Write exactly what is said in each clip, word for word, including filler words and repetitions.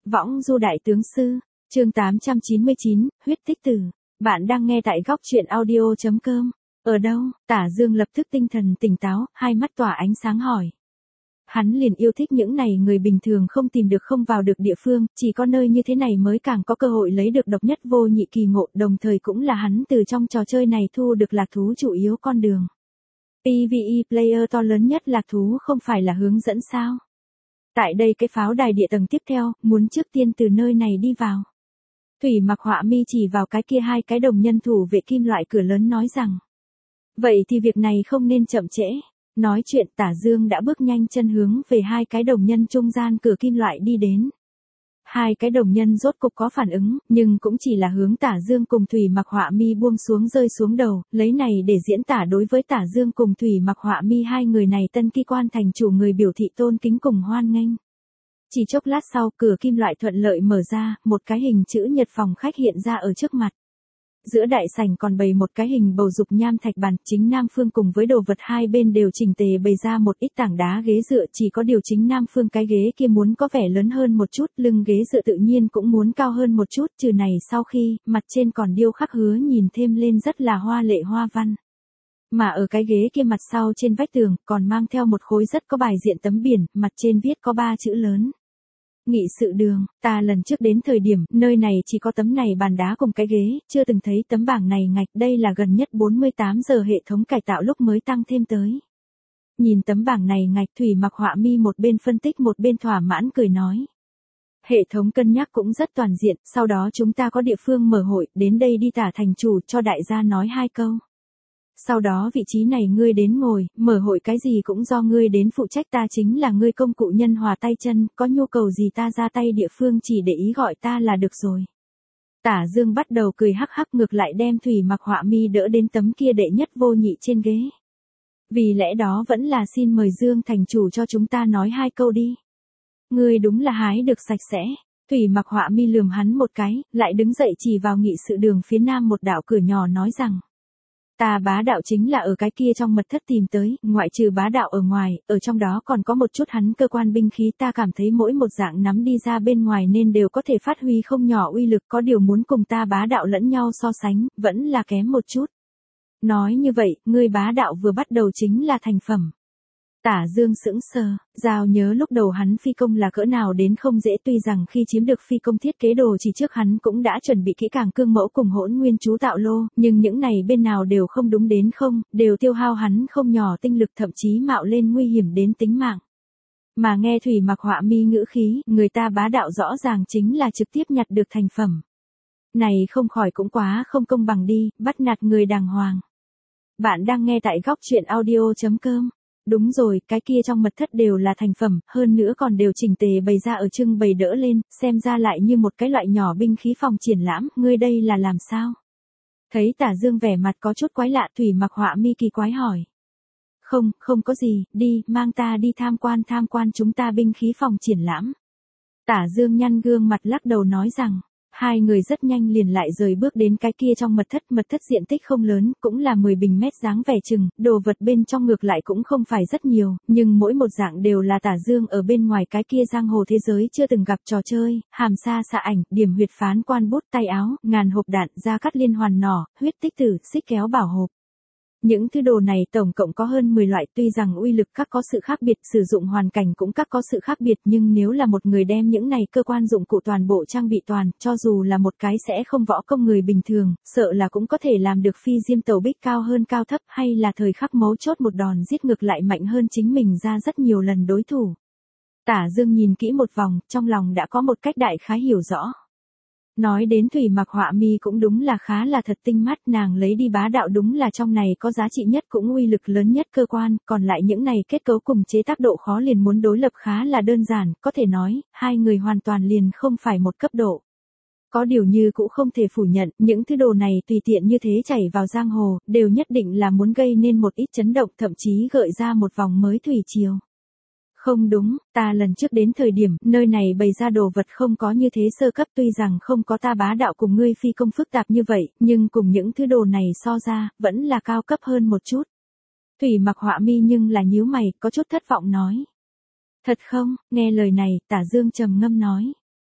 Võng du đại tướng sư, chương tám trăm chín mươi chín, huyết tích tử. Bạn đang nghe tại góc truyện audio chấm com. Ở đâu? Tả Dương lập tức tinh thần tỉnh táo, hai mắt tỏa ánh sáng hỏi. Hắn liền yêu thích những này người bình thường không tìm được không vào được địa phương, chỉ có nơi như thế này mới càng có cơ hội lấy được độc nhất vô nhị kỳ ngộ, đồng thời cũng là hắn từ trong trò chơi này thu được lạc thú chủ yếu con đường. pê vê e player to lớn nhất lạc thú không phải là hướng dẫn sao? Tại đây cái pháo đài địa tầng tiếp theo, muốn trước tiên từ nơi này đi vào. Thủy Mặc Họa Mi chỉ vào cái kia hai cái đồng nhân thủ vệ kim loại cửa lớn nói rằng. Vậy thì việc này không nên chậm trễ. Nói chuyện Tả Dương đã bước nhanh chân hướng về hai cái đồng nhân trung gian cửa kim loại đi đến. Hai cái đồng nhân rốt cục có phản ứng, nhưng cũng chỉ là hướng Tả Dương cùng Thủy Mặc Họa Mi buông xuống rơi xuống đầu, lấy này để diễn tả đối với Tả Dương cùng Thủy Mặc Họa Mi hai người này tân kỳ quan thành chủ người biểu thị tôn kính cùng hoan nghênh. Chỉ chốc lát sau, cửa kim loại thuận lợi mở ra, một cái hình chữ nhật phòng khách hiện ra ở trước mặt. Giữa đại sảnh còn bày một cái hình bầu dục nham thạch bàn, chính nam phương cùng với đồ vật hai bên đều chỉnh tề bày ra một ít tảng đá ghế dựa, chỉ có điều chính nam phương cái ghế kia muốn có vẻ lớn hơn một chút, lưng ghế dựa tự nhiên cũng muốn cao hơn một chút, trừ này sau khi, mặt trên còn điêu khắc hứa nhìn thêm lên rất là hoa lệ hoa văn. Mà ở cái ghế kia mặt sau trên vách tường, còn mang theo một khối rất có bài diện tấm biển, mặt trên viết có ba chữ lớn. Nghị sự đường, ta lần trước đến thời điểm, nơi này chỉ có tấm này bàn đá cùng cái ghế, chưa từng thấy tấm bảng này ngạch, đây là gần nhất bốn mươi tám giờ hệ thống cải tạo lúc mới tăng thêm tới. Nhìn tấm bảng này ngạch, Thủy Mặc Họa Mi một bên phân tích một bên thỏa mãn cười nói. Hệ thống cân nhắc cũng rất toàn diện, sau đó chúng ta có địa phương mở hội, đến đây đi tả thành chủ cho đại gia nói hai câu. Sau đó vị trí này ngươi đến ngồi, mở hội cái gì cũng do ngươi đến phụ trách, ta chính là ngươi công cụ nhân hòa tay chân, có nhu cầu gì ta ra tay địa phương chỉ để ý gọi ta là được rồi. Tả Dương bắt đầu cười hắc hắc, ngược lại đem Thủy Mặc Họa Mi đỡ đến tấm kia đệ nhất vô nhị trên ghế. Vì lẽ đó vẫn là xin mời Dương thành chủ cho chúng ta nói hai câu đi. Ngươi đúng là hái được sạch sẽ. Thủy Mặc Họa Mi lườm hắn một cái, lại đứng dậy chỉ vào nghị sự đường phía nam một đạo cửa nhỏ nói rằng. Ta bá đạo chính là ở cái kia trong mật thất tìm tới, ngoại trừ bá đạo ở ngoài, ở trong đó còn có một chút hắn cơ quan binh khí, ta cảm thấy mỗi một dạng nắm đi ra bên ngoài nên đều có thể phát huy không nhỏ uy lực, có điều muốn cùng ta bá đạo lẫn nhau so sánh, vẫn là kém một chút. Nói như vậy, ngươi bá đạo vừa bắt đầu chính là thành phẩm. Tả Dương sững sờ, giao nhớ lúc đầu hắn phi công là cỡ nào đến không dễ, tuy rằng khi chiếm được phi công thiết kế đồ chỉ trước hắn cũng đã chuẩn bị kỹ càng cương mẫu cùng hỗn nguyên chú tạo lô, nhưng những này bên nào đều không đúng đến không, đều tiêu hao hắn không nhỏ tinh lực, thậm chí mạo lên nguy hiểm đến tính mạng. Mà nghe Thủy Mặc Họa Mi ngữ khí, người ta bá đạo rõ ràng chính là trực tiếp nhặt được thành phẩm. Này không khỏi cũng quá không công bằng đi, bắt nạt người đàng hoàng. Bạn đang nghe tại góc truyện audio chấm com. Đúng rồi, cái kia trong mật thất đều là thành phẩm, hơn nữa còn đều chỉnh tề bày ra ở trưng bày đỡ lên, xem ra lại như một cái loại nhỏ binh khí phòng triển lãm, ngươi đây là làm sao? Thấy Tả Dương vẻ mặt có chút quái lạ, Thủy Mặc Họa Mi kỳ quái hỏi. Không, không có gì, đi, mang ta đi tham quan tham quan chúng ta binh khí phòng triển lãm. Tả Dương nhăn gương mặt lắc đầu nói rằng. Hai người rất nhanh liền lại rời bước đến cái kia trong mật thất, mật thất diện tích không lớn, cũng là mười bình mét dáng vẻ chừng, đồ vật bên trong ngược lại cũng không phải rất nhiều, nhưng mỗi một dạng đều là Tả Dương ở bên ngoài cái kia giang hồ thế giới chưa từng gặp trò chơi, hàm sa xạ ảnh, điểm huyệt phán quan bút tay áo, ngàn hộp đạn, gia cắt liên hoàn nỏ, huyết tích tử, xích kéo bảo hộp. Những thứ đồ này tổng cộng có hơn mười loại, tuy rằng uy lực các có sự khác biệt, sử dụng hoàn cảnh cũng các có sự khác biệt, nhưng nếu là một người đem những này cơ quan dụng cụ toàn bộ trang bị toàn, cho dù là một cái sẽ không võ công người bình thường, sợ là cũng có thể làm được phi diêm tàu bích cao hơn cao thấp, hay là thời khắc mấu chốt một đòn giết ngược lại mạnh hơn chính mình ra rất nhiều lần đối thủ. Tả Dương nhìn kỹ một vòng, trong lòng đã có một cách đại khái hiểu rõ. Nói đến Thủy Mặc Họa Mi cũng đúng là khá là thật tinh mắt, nàng lấy đi bá đạo đúng là trong này có giá trị nhất cũng uy lực lớn nhất cơ quan, còn lại những này kết cấu cùng chế tác độ khó liền muốn đối lập khá là đơn giản, có thể nói, hai người hoàn toàn liền không phải một cấp độ. Có điều như cũng không thể phủ nhận, những thứ đồ này tùy tiện như thế chảy vào giang hồ, đều nhất định là muốn gây nên một ít chấn động, thậm chí gợi ra một vòng mới thủy triều. Không đúng, ta lần trước đến thời điểm, nơi này bày ra đồ vật không có như thế sơ cấp, tuy rằng không có ta bá đạo cùng ngươi phi công phức tạp như vậy, nhưng cùng những thứ đồ này so ra, vẫn là cao cấp hơn một chút. Thủy Mặc Họa Mi nhưng là nhíu mày, có chút thất vọng nói. Thật không, nghe lời này, Tả Dương trầm ngâm nói.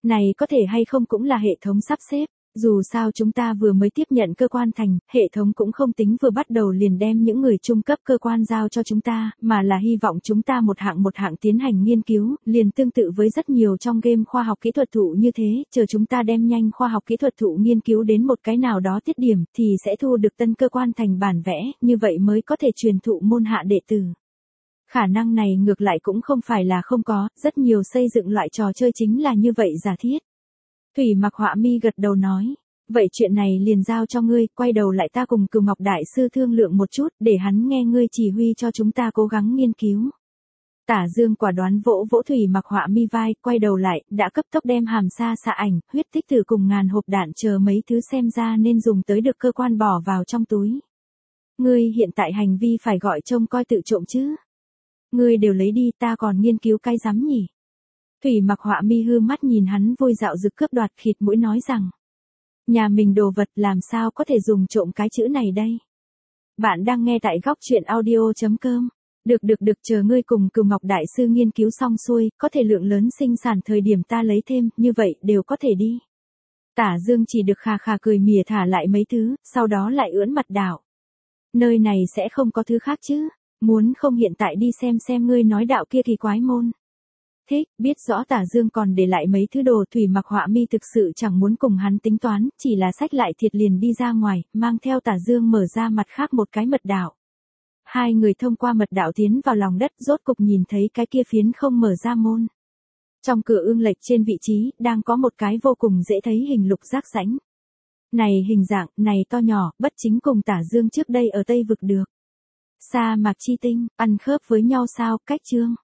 Này có thể hay không cũng là hệ thống sắp xếp. Dù sao chúng ta vừa mới tiếp nhận cơ quan thành, hệ thống cũng không tính vừa bắt đầu liền đem những người trung cấp cơ quan giao cho chúng ta, mà là hy vọng chúng ta một hạng một hạng tiến hành nghiên cứu, liền tương tự với rất nhiều trong game khoa học kỹ thuật thụ như thế, chờ chúng ta đem nhanh khoa học kỹ thuật thụ nghiên cứu đến một cái nào đó tiết điểm, thì sẽ thu được tân cơ quan thành bản vẽ, như vậy mới có thể truyền thụ môn hạ đệ tử. Khả năng này ngược lại cũng không phải là không có, rất nhiều xây dựng loại trò chơi chính là như vậy giả thiết. Thủy Mặc Họa Mi gật đầu nói, vậy chuyện này liền giao cho ngươi, quay đầu lại ta cùng Cửu Ngọc Đại Sư thương lượng một chút, để hắn nghe ngươi chỉ huy cho chúng ta cố gắng nghiên cứu. Tả Dương quả đoán vỗ vỗ Thủy Mặc Họa Mi vai, quay đầu lại, đã cấp tốc đem hàm sa xạ ảnh, huyết tích tử cùng ngàn hộp đạn chờ mấy thứ xem ra nên dùng tới được cơ quan bỏ vào trong túi. Ngươi hiện tại hành vi phải gọi trông coi tự trộm chứ. Ngươi đều lấy đi, ta còn nghiên cứu cái rắm nhỉ. Thủy Mặc Họa Mi hư mắt nhìn hắn vui dạo dực cướp đoạt, khịt mũi nói rằng, nhà mình đồ vật làm sao có thể dùng trộm cái chữ này đây. Bạn đang nghe tại góc truyện audio chấm com. Được được được, chờ ngươi cùng Cửu Ngọc Đại Sư nghiên cứu xong xuôi, có thể lượng lớn sinh sản thời điểm ta lấy thêm, như vậy đều có thể đi. Tả Dương chỉ được khà khà cười mỉa thả lại mấy thứ, sau đó lại ưỡn mặt đạo. Nơi này sẽ không có thứ khác chứ, muốn không hiện tại đi xem xem ngươi nói đạo kia kỳ quái môn. Thích, biết rõ Tả Dương còn để lại mấy thứ đồ. Thủy Mặc Họa Mi thực sự chẳng muốn cùng hắn tính toán, chỉ là xách lại thiệt liền đi ra ngoài, mang theo Tả Dương mở ra mặt khác một cái mật đạo. Hai người thông qua mật đạo tiến vào lòng đất, rốt cục nhìn thấy cái kia phiến không mở ra môn. Trong cửa ương lệch trên vị trí, đang có một cái vô cùng dễ thấy hình lục giác rãnh. Này hình dạng, này to nhỏ, bất chính cùng Tả Dương trước đây ở Tây Vực được. Sa mạc chi tinh, ăn khớp với nhau sao, cách chương.